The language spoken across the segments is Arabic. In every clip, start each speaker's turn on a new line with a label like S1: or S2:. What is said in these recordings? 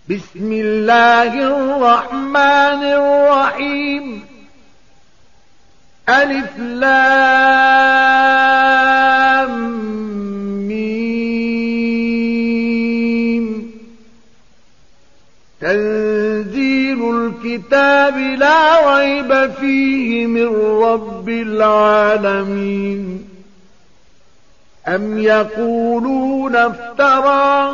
S1: بسم الله الرحمن الرحيم. ألف لام ميم. تنزيل الكتاب لا ريب فيه من رب العالمين. أم يقولون افتراه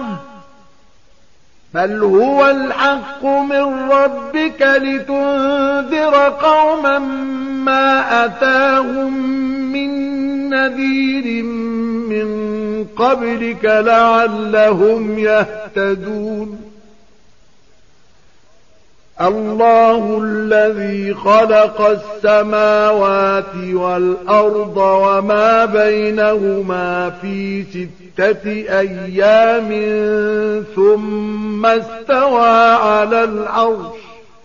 S1: بل هو الحق من ربك لتنذر قوما ما أتاهم من نذير من قبلك لعلهم يهتدون. الله الذي خلق السماوات والأرض وما بينهما في 6 أيام ثم استوى على العرش.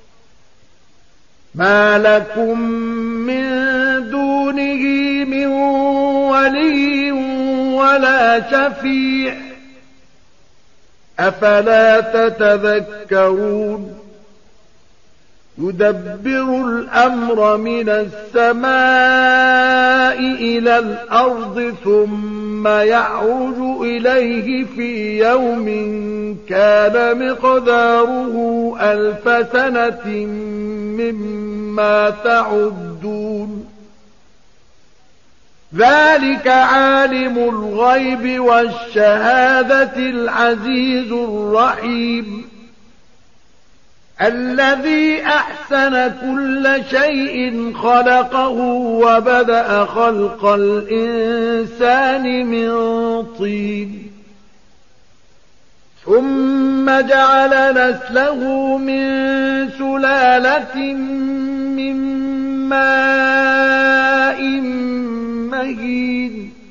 S1: ما لكم من دونه من ولي ولا شفيع أفلا تتذكرون. يدبر الأمر من السماء إلى الأرض ثم يعرج إليه في يوم كان مقداره 1000 سنة مما تعدون. ذلك عالم الغيب والشهادة العزيز الرحيم الذي أحسن كل شيء خلقه وبدأ خلق الإنسان من طين ثم جعل نسله من سلالة من ماء مهين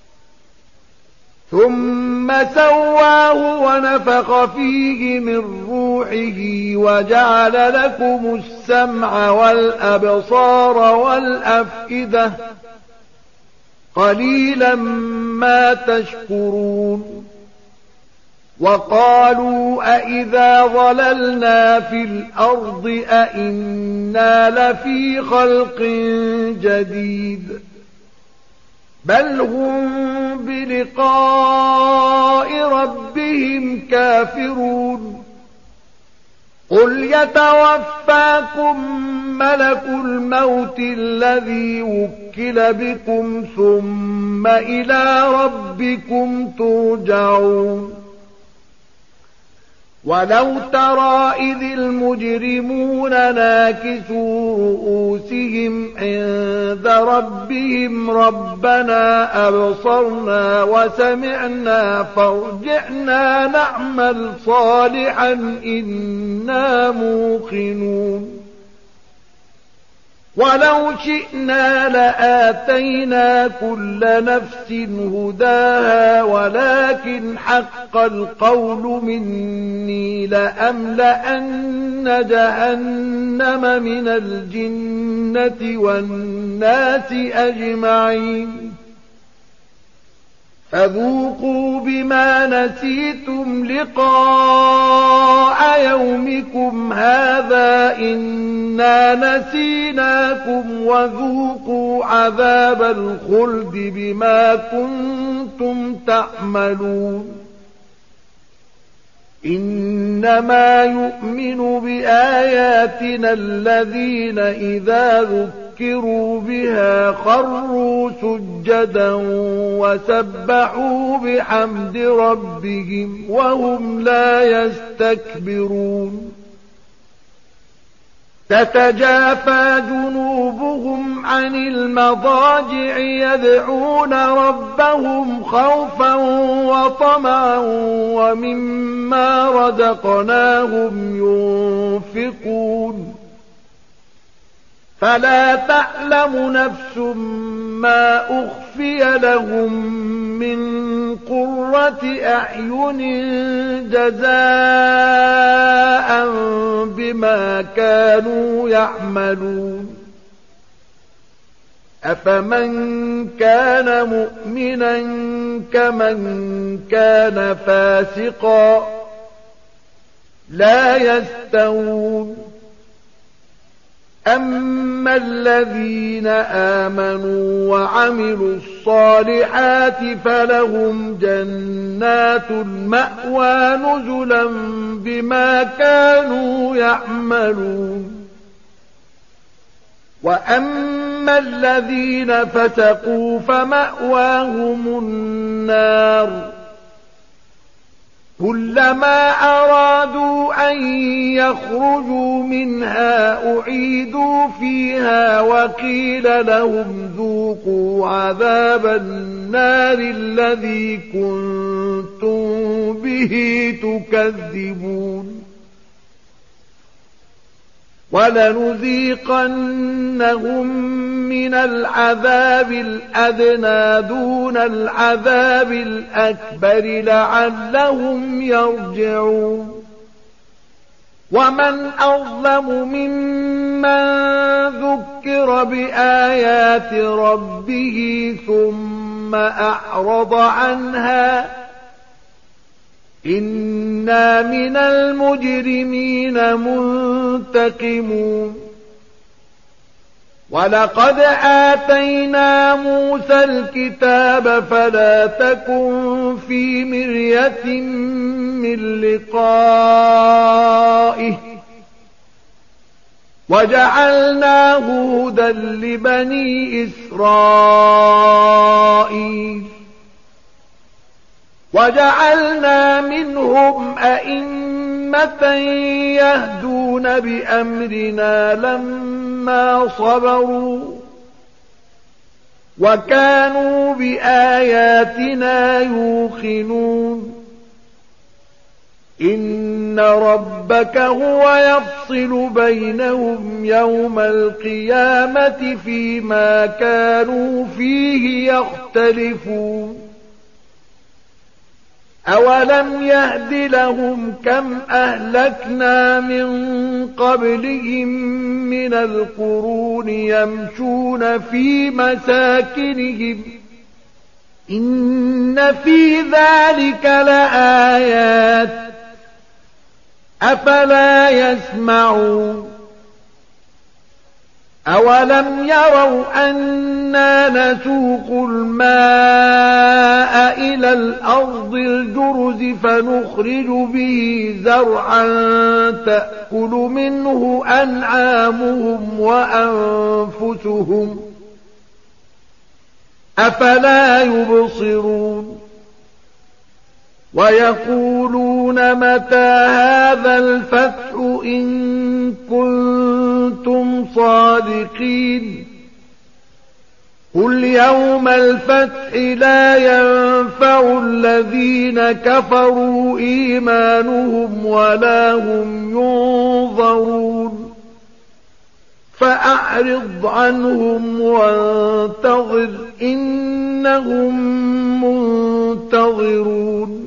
S1: ثم سواه ونفخ فيه من روحه وجعل لكم السمع والأبصار والأفئدة قليلا ما تشكرون. وقالوا أئذا ضللنا في الأرض أئنا لفي خلق جديد بل هم بلقاء ربهم كافرون. قل يتوفاكم ملك الموت الذي وكل بكم ثم إلى ربكم ترجعون. ولو ترى إذ المجرمون ناكسوا رؤوسهم عند ربهم ربنا أبصرنا وسمعنا فارجعنا نعمل صالحا إنا موقنون. ولو شئنا لآتينا كل نفس هداها ولكن حق القول مني لأملأن جهنم من الجنة والناس أجمعين. فذوقوا بما نسيتم لقاء يومكم هذا إنا نسيناكم وذوقوا عذاب الخلد بما كنتم تعملون. إنما يؤمن بآياتنا الذين إذا ذكروا بها خروا سجدا وسبحوا بحمد ربهم وهم لا يستكبرون. تتجافى جنوبهم عن المضاجع يدعون ربهم خوفا وطمعا ومما رزقناهم ينفقون. فلا تعلم نفس ما أخفي لهم من قرة أعين جزاء بما كانوا يعملون. أفمن كان مؤمنا كمن كان فاسقا لا يستوون أما الذين آمنوا وعملوا الصالحات فلهم جنات المأوى نزلا بما كانوا يعملون وأما الذين فسقوا فمأواهم النار كلما أرادوا أن يخرجوا منها أعيدوا فيها وقيل لهم ذوقوا عذاب النار الذي كنتم به تكذبون ولنذيقنهم من العذاب الأدنى دون العذاب الأكبر لعلهم يرجعون ومن أظلم ممن ذكر بآيات ربه ثم أعرض عنها إنا من المجرمين منتقمون ولقد آتينا موسى الكتاب فلا تكن في مرية من لقائه وجعلناه هدى لبني إسرائيل وجعلنا منهم أئمة يهدون بأمرنا لما صبروا وكانوا بآياتنا يوقنون إن ربك هو يفصل بينهم يوم القيامة فيما كانوا فيه يختلفون أولم يهد لهم كم أهلكنا من قبلهم من القرون يمشون في مساكنهم إن في ذلك لآيات أفلا يسمعون أولم يروا أنا نسوق الماء إلى الأرض الجرز فنخرج به زرعا تأكل منه أنعامهم وأنفسهم أفلا يبصرون ويقولون متى هذا الفتح إن كنتم صادقين قل يوم الفتح لا ينفع الذين كفروا إيمانهم ولا هم ينظرون فأعرض عنهم وانتظر إنهم منتظرون